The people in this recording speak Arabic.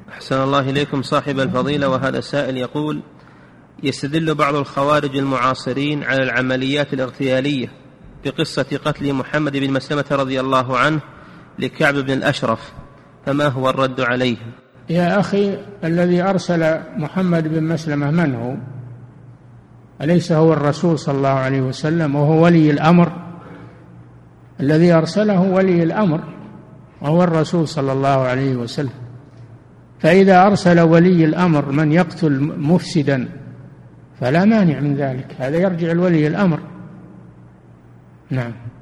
أحسن الله إليكم صاحب الفضيلة، وهذا سائل يقول: يستدل بعض الخوارج المعاصرين على العمليات الاغتيالية بقصة قتل محمد بن مسلمة رضي الله عنه لكعب بن الأشرف، فما هو الرد عليه؟ يا أخي، الذي أرسل محمد بن مسلمة من هو؟ أليس هو الرسول صلى الله عليه وسلم وهو ولي الأمر؟ الذي أرسله ولي الأمر وهو الرسول صلى الله عليه وسلم. فإذا أرسل ولي الأمر من يقتل مفسدا فلا مانع من ذلك، هذا يرجع لولي الأمر. نعم.